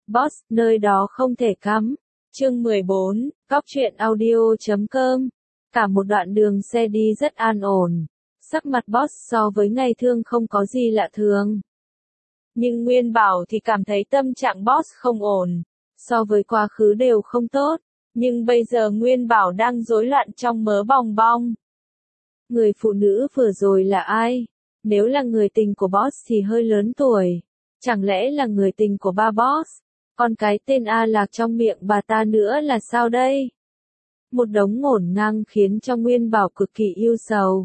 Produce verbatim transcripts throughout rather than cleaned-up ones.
Boss, nơi đó không thể cắm. Chương mười bốn, Cóc truyện audio chấm com. Cả một đoạn đường xe đi rất an ổn. Sắc mặt Boss so với ngày thường không có gì lạ thường. Nhưng Nguyên Bảo thì cảm thấy tâm trạng Boss không ổn. So với quá khứ đều không tốt. Nhưng bây giờ Nguyên Bảo đang rối loạn trong mớ bòng bong. Người phụ nữ vừa rồi là ai? Nếu là người tình của Boss thì hơi lớn tuổi. Chẳng lẽ là người tình của ba Boss? Còn cái tên A Lạc trong miệng bà ta nữa là sao đây? Một đống ngổn ngang khiến cho Nguyên Bảo cực kỳ yêu sầu.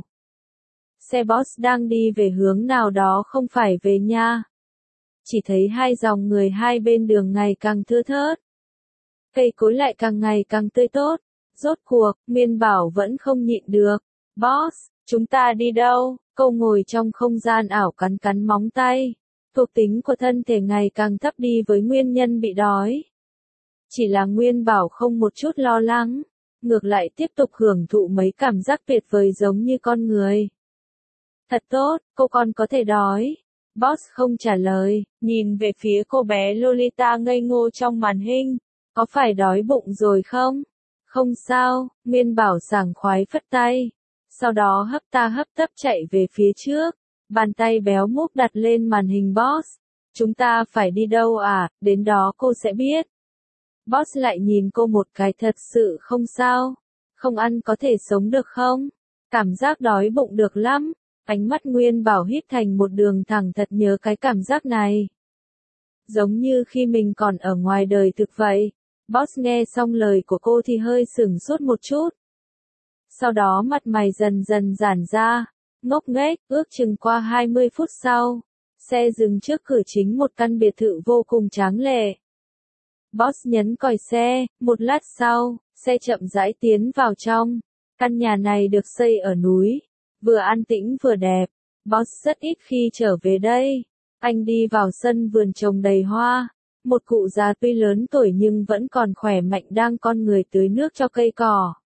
Xe Boss đang đi về hướng nào đó không phải về nhà. Chỉ thấy hai dòng người hai bên đường ngày càng thưa thớt. Cây cối lại càng ngày càng tươi tốt. Rốt cuộc, Nguyên Bảo vẫn không nhịn được. Boss, chúng ta đi đâu? Cô ngồi trong không gian ảo cắn cắn móng tay. Thuộc tính của thân thể ngày càng thấp đi với nguyên nhân bị đói. Chỉ là Nguyên Bảo không một chút lo lắng. Ngược lại tiếp tục hưởng thụ mấy cảm giác tuyệt vời giống như con người. Thật tốt, cô còn có thể đói. Boss không trả lời, nhìn về phía cô bé Lolita ngây ngô trong màn hình. Có phải đói bụng rồi không? Không sao, Nguyên Bảo sảng khoái phất tay. Sau đó hấp ta hấp tấp chạy về phía trước. Bàn tay béo múc đặt lên màn hình Boss. Chúng ta phải đi đâu à, đến đó cô sẽ biết. Boss lại nhìn cô một cái thật sự không sao. Không ăn có thể sống được không? Cảm giác đói bụng được lắm. Ánh mắt Nguyên Bảo hít thành một đường thẳng thật nhớ cái cảm giác này. Giống như khi mình còn ở ngoài đời thực vậy. Boss nghe xong lời của cô thì hơi sửng sốt một chút. Sau đó mặt mày dần dần giãn ra. Ngốc nghếch, ước chừng qua hai mươi phút sau. Xe dừng trước cửa chính một căn biệt thự vô cùng tráng lệ. Boss nhấn còi xe, một lát sau, xe chậm rãi tiến vào trong. Căn nhà này được xây ở núi. Vừa an tĩnh vừa đẹp. Boss rất ít khi trở về đây. Anh đi vào sân vườn trồng đầy hoa. Một cụ già tuy lớn tuổi nhưng vẫn còn khỏe mạnh đang con người tưới nước cho cây cỏ.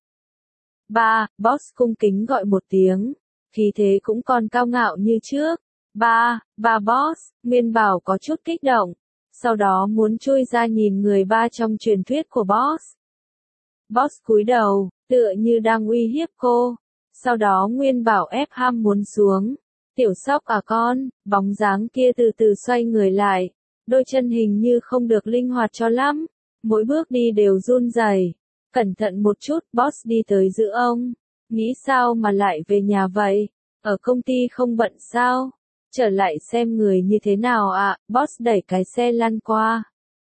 Ba, Boss cung kính gọi một tiếng. Khí thế cũng còn cao ngạo như trước. Ba, ba Boss, Nguyên Bảo có chút kích động. Sau đó muốn chui ra nhìn người ba trong truyền thuyết của Boss. Boss cúi đầu, tựa như đang uy hiếp cô. Sau đó Nguyên Bảo ép ham muốn xuống. Tiểu sóc à con, bóng dáng kia từ từ xoay người lại. Đôi chân hình như không được linh hoạt cho lắm. Mỗi bước đi đều run rẩy. Cẩn thận một chút, Boss đi tới giữa ông. Nghĩ sao mà lại về nhà vậy? Ở công ty không bận sao? Trở lại xem người như thế nào ạ? À? Boss đẩy cái xe lăn qua.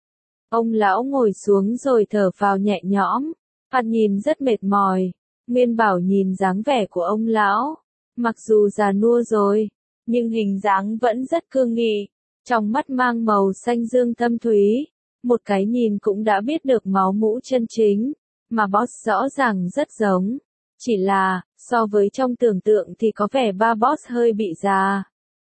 Ông lão ngồi xuống rồi thở phào nhẹ nhõm. Mặt nhìn rất mệt mỏi. Nguyên Bảo nhìn dáng vẻ của ông lão. Mặc dù già nua rồi, nhưng hình dáng vẫn rất cương nghị. Trong mắt mang màu xanh dương thâm thúy. Một cái nhìn cũng đã biết được máu mũ chân chính. Mà Boss rõ ràng rất giống. Chỉ là, so với trong tưởng tượng thì có vẻ ba Boss hơi bị già.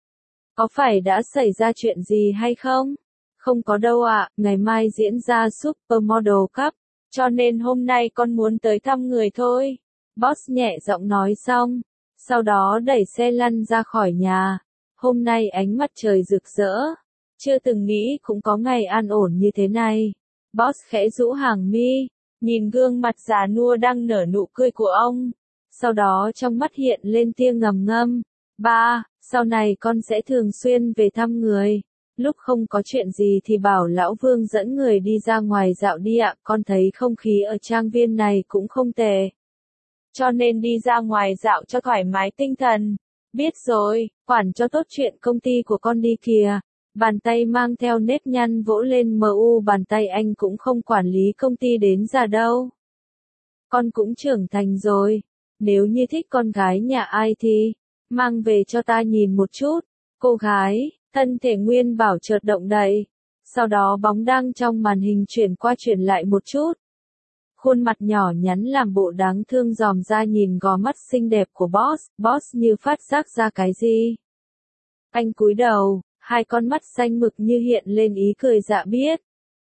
Có phải đã xảy ra chuyện gì hay không? Không có đâu ạ, à, ngày mai diễn ra Supermodel Cup, cho nên hôm nay con muốn tới thăm người thôi. Boss nhẹ giọng nói xong, sau đó đẩy xe lăn ra khỏi nhà. Hôm nay ánh mặt trời rực rỡ, chưa từng nghĩ cũng có ngày an ổn như thế này. Boss khẽ rũ hàng mi, nhìn gương mặt già nua đang nở nụ cười của ông. Sau đó trong mắt hiện lên tia ngầm ngâm. Ba, sau này con sẽ thường xuyên về thăm người. Lúc không có chuyện gì thì bảo lão Vương dẫn người đi ra ngoài dạo đi ạ. Con thấy không khí ở trang viên này cũng không tệ. Cho nên đi ra ngoài dạo cho thoải mái tinh thần. Biết rồi, quản cho tốt chuyện công ty của con đi kìa. Bàn tay mang theo nếp nhăn vỗ lên mu bàn tay anh cũng không quản lý công ty đến già đâu. Con cũng trưởng thành rồi. Nếu như thích con gái nhà ai thì mang về cho ta nhìn một chút. Cô gái, thân thể Nguyên Bảo chợt động đậy. Sau đó bóng đang trong màn hình chuyển qua chuyển lại một chút. Khuôn mặt nhỏ nhắn làm bộ đáng thương dòm ra nhìn gò mắt xinh đẹp của Boss. Boss như phát giác ra cái gì. Anh cúi đầu, hai con mắt xanh mực như hiện lên ý cười dạ biết.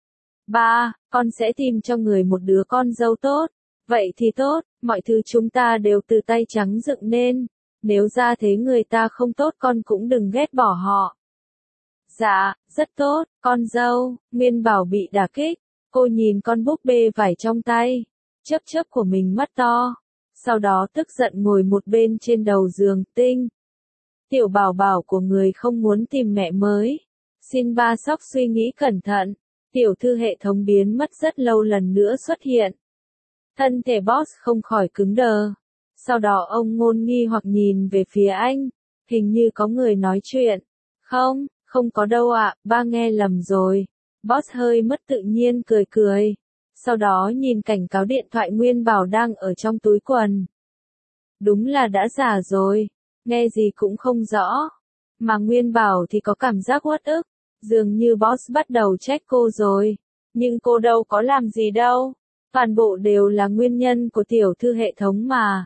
Ba, con sẽ tìm cho người một đứa con dâu tốt. Vậy thì tốt, mọi thứ chúng ta đều từ tay trắng dựng nên. Nếu ra thế người ta không tốt con cũng đừng ghét bỏ họ. Dạ, rất tốt, con dâu. Nguyên Bảo bị đả kích. Cô nhìn con búp bê vải trong tay. Chớp chớp của mình mắt to. Sau đó tức giận ngồi một bên trên đầu giường. Tinh. Tiểu bảo bảo của người không muốn tìm mẹ mới. Xin ba sóc suy nghĩ cẩn thận. Tiểu thư hệ thống biến mất rất lâu lần nữa xuất hiện. Thân thể boss không khỏi cứng đờ. Sau đó ông ngôn nghi hoặc nhìn về phía anh. Hình như có người nói chuyện. Không, không có đâu ạ, ba nghe lầm rồi. Boss hơi mất tự nhiên cười cười. Sau đó nhìn cảnh cáo điện thoại Nguyên Bảo đang ở trong túi quần. Đúng là đã già rồi. Nghe gì cũng không rõ. Mà Nguyên Bảo thì có cảm giác uất ức. Dường như boss bắt đầu trách cô rồi. Nhưng cô đâu có làm gì đâu. Toàn bộ đều là nguyên nhân của tiểu thư hệ thống mà.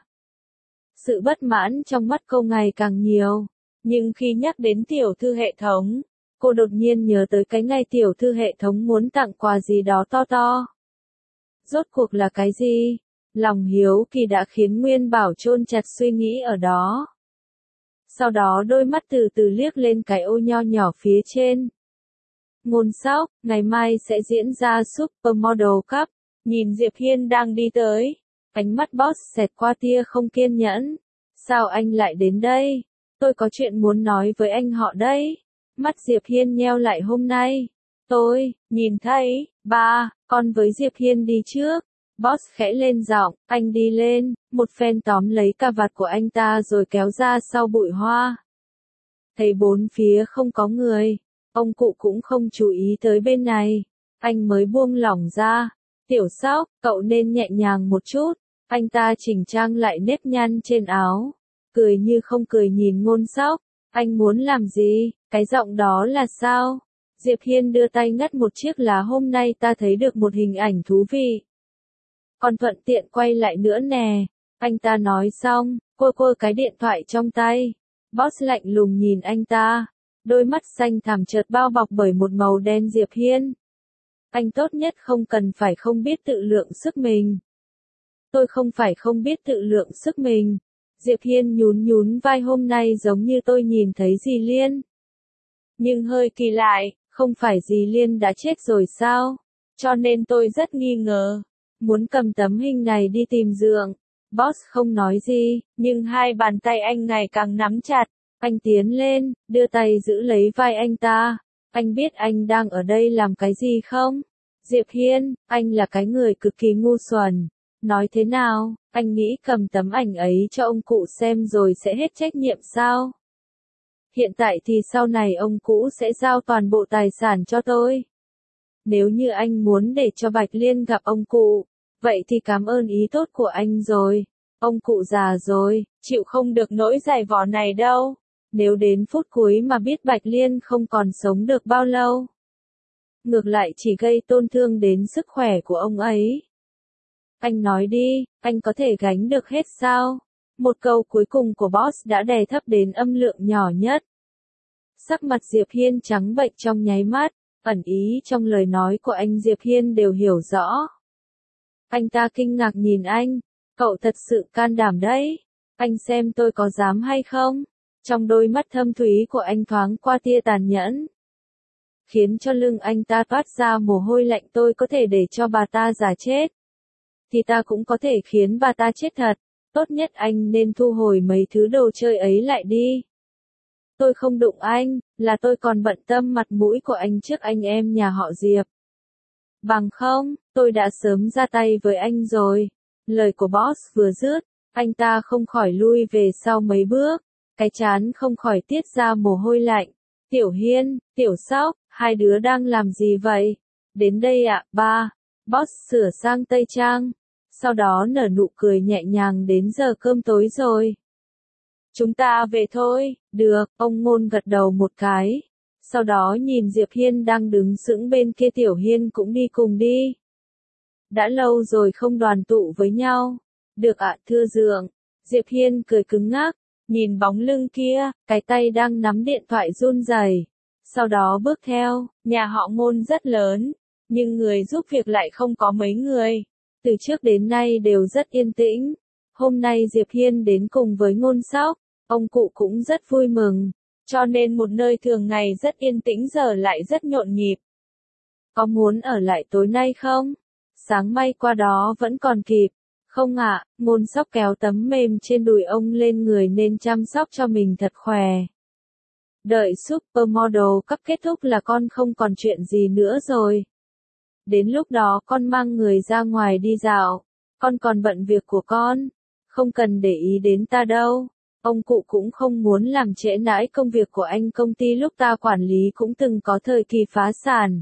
Sự bất mãn trong mắt cô ngày càng nhiều. Nhưng khi nhắc đến tiểu thư hệ thống, cô đột nhiên nhớ tới cái ngày tiểu thư hệ thống muốn tặng quà gì đó to to. Rốt cuộc là cái gì? Lòng hiếu kỳ đã khiến Nguyên Bảo chôn chặt suy nghĩ ở đó. Sau đó đôi mắt từ từ liếc lên cái ô nho nhỏ phía trên. Ngôn sóc, ngày mai sẽ diễn ra Supermodel Cup. Nhìn Diệp Hiên đang đi tới. Ánh mắt boss xẹt qua tia không kiên nhẫn. Sao anh lại đến đây? Tôi có chuyện muốn nói với anh họ đây. Mắt Diệp Hiên nheo lại hôm nay. Tôi, nhìn thấy, ba, con với Diệp Hiên đi trước. Boss khẽ lên giọng, anh đi lên, một phen tóm lấy cà vạt của anh ta rồi kéo ra sau bụi hoa. Thấy bốn phía không có người, ông cụ cũng không chú ý tới bên này. Anh mới buông lỏng ra. Tiểu sóc, cậu nên nhẹ nhàng một chút. Anh ta chỉnh trang lại nếp nhăn trên áo. Cười như không cười nhìn Ngôn Sóc. Anh muốn làm gì? Cái giọng đó là sao? Diệp Hiên đưa tay ngắt một chiếc lá hôm nay ta thấy được một hình ảnh thú vị. Còn thuận tiện quay lại nữa nè. Anh ta nói xong, cô cô cái điện thoại trong tay. Boss lạnh lùng nhìn anh ta. Đôi mắt xanh thẳm chợt bao bọc bởi một màu đen Diệp Hiên. Anh tốt nhất không cần phải không biết tự lượng sức mình. Tôi không phải không biết tự lượng sức mình. Diệp Hiên nhún nhún vai hôm nay giống như tôi nhìn thấy dì Liên. Nhưng hơi kỳ lại, không phải dì Liên đã chết rồi sao? Cho nên tôi rất nghi ngờ. Muốn cầm tấm hình này đi tìm dượng. Boss không nói gì, nhưng hai bàn tay anh ngày càng nắm chặt. Anh tiến lên, đưa tay giữ lấy vai anh ta. Anh biết anh đang ở đây làm cái gì không? Diệp Hiên, anh là cái người cực kỳ ngu xuẩn. Nói thế nào, anh nghĩ cầm tấm ảnh ấy cho ông cụ xem rồi sẽ hết trách nhiệm sao? Hiện tại thì sau này ông cụ sẽ giao toàn bộ tài sản cho tôi. Nếu như anh muốn để cho Bạch Liên gặp ông cụ, vậy thì cảm ơn ý tốt của anh rồi. Ông cụ già rồi, chịu không được nỗi dày vò này đâu. Nếu đến phút cuối mà biết Bạch Liên không còn sống được bao lâu, ngược lại chỉ gây tổn thương đến sức khỏe của ông ấy. Anh nói đi, anh có thể gánh được hết sao? Một câu cuối cùng của boss đã đè thấp đến âm lượng nhỏ nhất. Sắc mặt Diệp Hiên trắng bệch trong nháy mắt, ẩn ý trong lời nói của anh Diệp Hiên đều hiểu rõ. Anh ta kinh ngạc nhìn anh, cậu thật sự can đảm đấy. Anh xem tôi có dám hay không? Trong đôi mắt thâm thúy của anh thoáng qua tia tàn nhẫn. Khiến cho lưng anh ta toát ra mồ hôi lạnh tôi có thể để cho bà ta giả chết. Thì ta cũng có thể khiến bà ta chết thật. Tốt nhất anh nên thu hồi mấy thứ đồ chơi ấy lại đi. Tôi không đụng anh, là tôi còn bận tâm mặt mũi của anh trước anh em nhà họ Diệp. Bằng không, tôi đã sớm ra tay với anh rồi. Lời của boss vừa dứt, anh ta không khỏi lui về sau mấy bước. Cái trán không khỏi tiết ra mồ hôi lạnh. Tiểu Hiên, Tiểu Sóc, hai đứa đang làm gì vậy? Đến đây ạ, ba. Boss sửa sang tây trang. Sau đó nở nụ cười nhẹ nhàng đến giờ cơm tối rồi. Chúng ta về thôi, được, ông Ngôn gật đầu một cái. Sau đó nhìn Diệp Hiên đang đứng sững bên kia Tiểu Hiên cũng đi cùng đi. Đã lâu rồi không đoàn tụ với nhau. Được ạ, thưa dượng. Diệp Hiên cười cứng ngắc, nhìn bóng lưng kia, cái tay đang nắm điện thoại run rẩy. Sau đó bước theo, nhà họ Ngôn rất lớn, nhưng người giúp việc lại không có mấy người. Từ trước đến nay đều rất yên tĩnh. Hôm nay Diệp Hiên đến cùng với Ngôn Sóc, ông cụ cũng rất vui mừng. Cho nên một nơi thường ngày rất yên tĩnh giờ lại rất nhộn nhịp. Có muốn ở lại tối nay không? Sáng may qua đó vẫn còn kịp. Không ạ, à, ngôn sóc kéo tấm mềm trên đùi ông lên người nên chăm sóc cho mình thật khỏe. Đợi Supermodel Cup kết thúc là con không còn chuyện gì nữa rồi. Đến lúc đó con mang người ra ngoài đi dạo. Con còn bận việc của con. Không cần để ý đến ta đâu. Ông cụ cũng không muốn làm trễ nải công việc của anh, công ty lúc ta quản lý cũng từng có thời kỳ phá sản.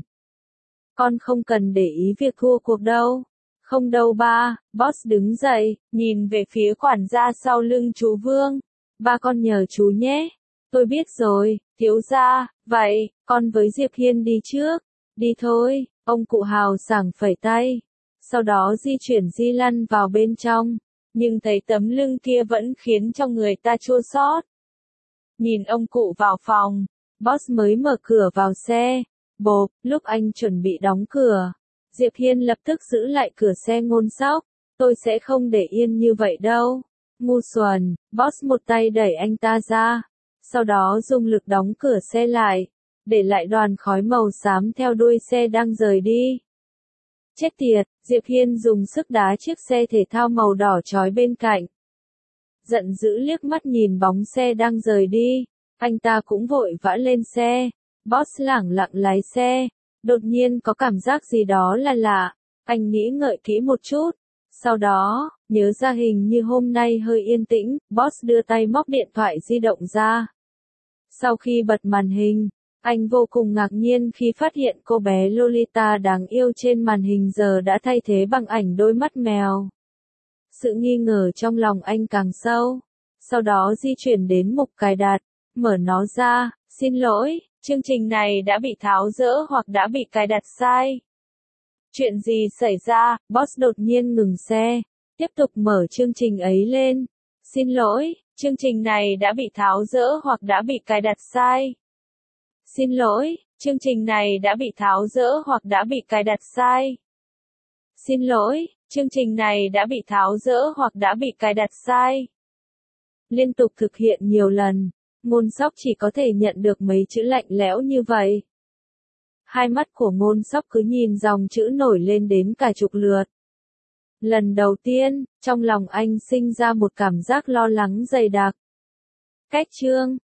Con không cần để ý việc thua cuộc đâu. Không đâu ba, boss đứng dậy, nhìn về phía quản gia sau lưng chú Vương. Ba con nhờ chú nhé. Tôi biết rồi, thiếu gia, vậy, con với Diệp Hiên đi trước. Đi thôi, ông cụ hào sảng phẩy tay. Sau đó di chuyển di lăn vào bên trong. Nhưng thấy tấm lưng kia vẫn khiến cho người ta chua xót. Nhìn ông cụ vào phòng, boss mới mở cửa vào xe. Bộp, lúc anh chuẩn bị đóng cửa, Diệp Hiên lập tức giữ lại cửa xe Ngôn Sóc. Tôi sẽ không để yên như vậy đâu. Ngu xuẩn, boss một tay đẩy anh ta ra. Sau đó dùng lực đóng cửa xe lại, để lại đoàn khói màu xám theo đuôi xe đang rời đi. Chết tiệt, Diệp Hiên dùng sức đá chiếc xe thể thao màu đỏ chói bên cạnh. Giận dữ liếc mắt nhìn bóng xe đang rời đi, anh ta cũng vội vã lên xe. Boss lẳng lặng lái xe, đột nhiên có cảm giác gì đó là lạ, anh nghĩ ngợi kỹ một chút. Sau đó, nhớ ra hình như hôm nay hơi yên tĩnh, boss đưa tay móc điện thoại di động ra. Sau khi bật màn hình, anh vô cùng ngạc nhiên khi phát hiện cô bé Lolita đáng yêu trên màn hình giờ đã thay thế bằng ảnh đôi mắt mèo. Sự nghi ngờ trong lòng anh càng sâu. Sau đó di chuyển đến mục cài đặt, mở nó ra, xin lỗi, chương trình này đã bị tháo dỡ hoặc đã bị cài đặt sai. Chuyện gì xảy ra? Boss đột nhiên ngừng xe, tiếp tục mở chương trình ấy lên. Xin lỗi, chương trình này đã bị tháo dỡ hoặc đã bị cài đặt sai. Xin lỗi, chương trình này đã bị tháo dỡ hoặc đã bị cài đặt sai. Xin lỗi, chương trình này đã bị tháo dỡ hoặc đã bị cài đặt sai. Liên tục thực hiện nhiều lần, Ngôn Sóc chỉ có thể nhận được mấy chữ lạnh lẽo như vậy. Hai mắt của Ngôn Sóc cứ nhìn dòng chữ nổi lên đến cả chục lượt. Lần đầu tiên, trong lòng anh sinh ra một cảm giác lo lắng dày đặc. Cách chương